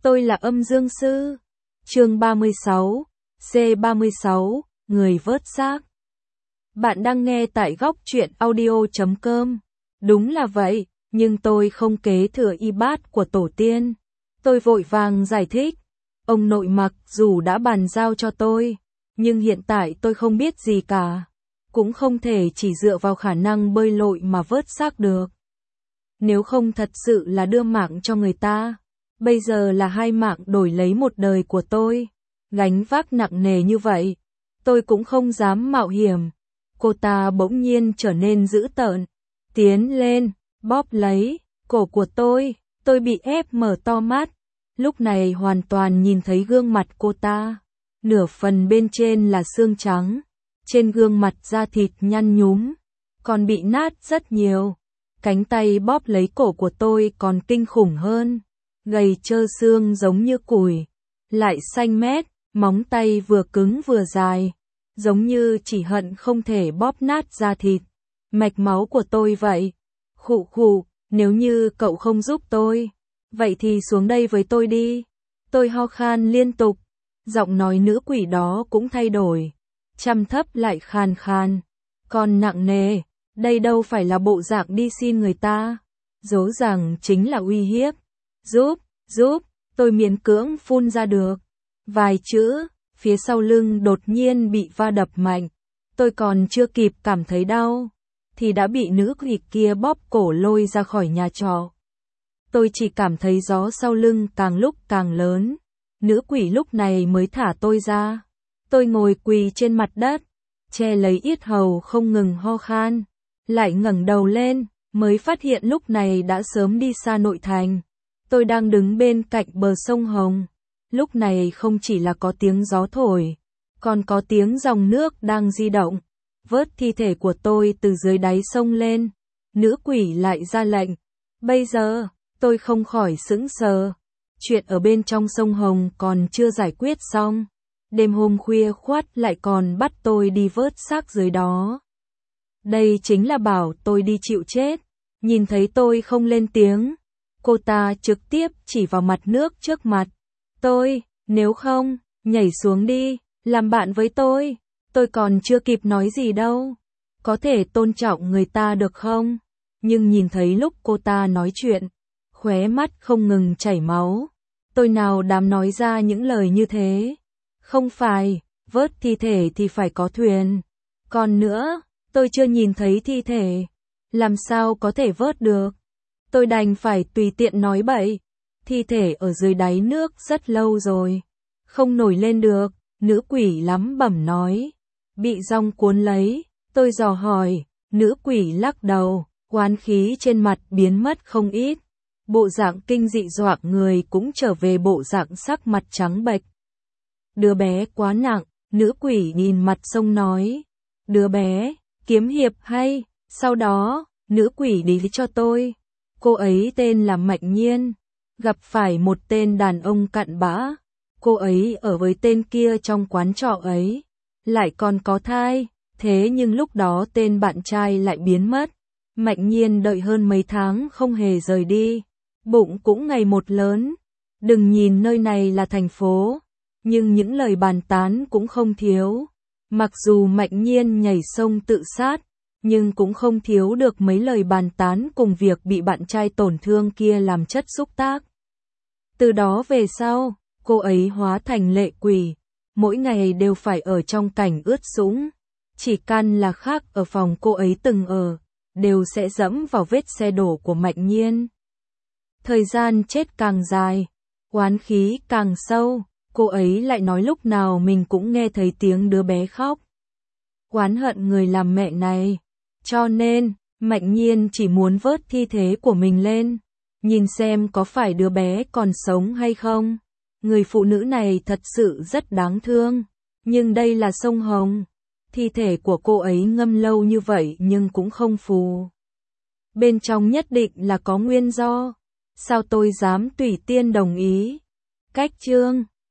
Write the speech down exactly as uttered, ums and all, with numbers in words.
Tôi là âm dương sư. Chương ba mươi sáu, C ba mươi sáu, người vớt xác. Bạn đang nghe tại góc truyện audio chấm com. Đúng là vậy, nhưng tôi không kế thừa y bát của tổ tiên. Tôi vội vàng giải thích. Ông nội mặc dù đã bàn giao cho tôi, nhưng hiện tại tôi không biết gì cả. Cũng không thể chỉ dựa vào khả năng bơi lội mà vớt xác được. Nếu không thật sự là đưa mạng cho người ta. Bây giờ là hai mạng đổi lấy một đời của tôi. Gánh vác nặng nề như vậy, tôi cũng không dám mạo hiểm. Cô ta bỗng nhiên trở nên dữ tợn, tiến lên, bóp lấy cổ của tôi, tôi bị ép mở to mắt. Lúc này hoàn toàn nhìn thấy gương mặt cô ta. Nửa phần bên trên là xương trắng, trên gương mặt da thịt nhăn nhúm, còn bị nát rất nhiều. Cánh tay bóp lấy cổ của tôi còn kinh khủng hơn. Gầy trơ xương giống như củi, lại xanh mét, móng tay vừa cứng vừa dài, giống như chỉ hận không thể bóp nát da thịt, mạch máu của tôi vậy. Khụ khụ, nếu như cậu không giúp tôi, vậy thì xuống đây với tôi đi. Tôi ho khan liên tục, giọng nói nữ quỷ đó cũng thay đổi, trầm thấp lại khàn khàn, còn nặng nề, đây đâu phải là bộ dạng đi xin người ta, dỗ dàng chính là uy hiếp. Giúp, giúp, tôi miễn cưỡng phun ra được vài chữ, phía sau lưng đột nhiên bị va đập mạnh. Tôi còn chưa kịp cảm thấy đau, thì đã bị nữ quỷ kia bóp cổ lôi ra khỏi nhà trọ. Tôi chỉ cảm thấy gió sau lưng càng lúc càng lớn, nữ quỷ lúc này mới thả tôi ra. Tôi ngồi quỳ trên mặt đất, che lấy yết hầu không ngừng ho khan, lại ngẩng đầu lên, mới phát hiện lúc này đã sớm đi xa nội thành. Tôi đang đứng bên cạnh bờ sông Hồng. Lúc này không chỉ là có tiếng gió thổi, còn có tiếng dòng nước đang di động. Vớt thi thể của tôi từ dưới đáy sông lên. Nữ quỷ lại ra lệnh. Bây giờ, tôi không khỏi sững sờ. Chuyện ở bên trong sông Hồng còn chưa giải quyết xong. Đêm hôm khuya khoắt lại còn bắt tôi đi vớt xác dưới đó. Đây chính là bảo tôi đi chịu chết. Nhìn thấy tôi không lên tiếng, cô ta trực tiếp chỉ vào mặt nước trước mặt. Tôi, nếu không, nhảy xuống đi, làm bạn với tôi. Tôi còn chưa kịp nói gì đâu. Có thể tôn trọng người ta được không? Nhưng nhìn thấy lúc cô ta nói chuyện, khóe mắt không ngừng chảy máu. Tôi nào dám nói ra những lời như thế. Không phải, vớt thi thể thì phải có thuyền. Còn nữa, tôi chưa nhìn thấy thi thể. Làm sao có thể vớt được? Tôi đành phải tùy tiện nói bậy. Thi thể ở dưới đáy nước rất lâu rồi, không nổi lên được. Nữ quỷ lắm bẩm nói. Bị dòng cuốn lấy. Tôi dò hỏi. Nữ quỷ lắc đầu, oán khí trên mặt biến mất không ít. Bộ dạng kinh dị dọa người cũng trở về bộ dạng sắc mặt trắng bệch. Đứa bé quá nặng. Nữ quỷ nhìn mặt sông nói. Đứa bé, kiếm hiệp hay? Sau đó, nữ quỷ đi cho tôi. Cô ấy tên là Mạnh Nhiên. Gặp phải một tên đàn ông cặn bã. Cô ấy ở với tên kia trong quán trọ ấy. Lại còn có thai. Thế nhưng lúc đó tên bạn trai lại biến mất. Mạnh Nhiên đợi hơn mấy tháng không hề rời đi. Bụng cũng ngày một lớn. Đừng nhìn nơi này là thành phố, nhưng những lời bàn tán cũng không thiếu. Mặc dù Mạnh Nhiên nhảy sông tự sát, nhưng cũng không thiếu được mấy lời bàn tán cùng việc bị bạn trai tổn thương kia làm chất xúc tác. Từ đó về sau, cô ấy hóa thành lệ quỷ, mỗi ngày đều phải ở trong cảnh ướt sũng. Chỉ căn là khác ở phòng cô ấy từng ở, đều sẽ dẫm vào vết xe đổ của Mạnh Nhiên. Thời gian chết càng dài, oán khí càng sâu, cô ấy lại nói lúc nào mình cũng nghe thấy tiếng đứa bé khóc. Oán hận người làm mẹ này. Cho nên, Mạnh Nhiên chỉ muốn vớt thi thể của mình lên, nhìn xem có phải đứa bé còn sống hay không. Người phụ nữ này thật sự rất đáng thương, nhưng đây là sông Hồng. Thi thể của cô ấy ngâm lâu như vậy nhưng cũng không phù. Bên trong nhất định là có nguyên do. Sao tôi dám tùy tiện đồng ý? Cách chương